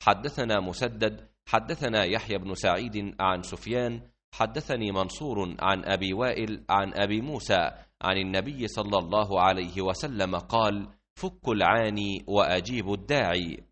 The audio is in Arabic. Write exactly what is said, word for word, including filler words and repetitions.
حدثنا مسدد حدثنا يحيى بن سعيد عن سفيان حدثني منصور عن أبي وائل عن أبي موسى عن النبي صلى الله عليه وسلم قال: فك العاني وأجيب الداعي.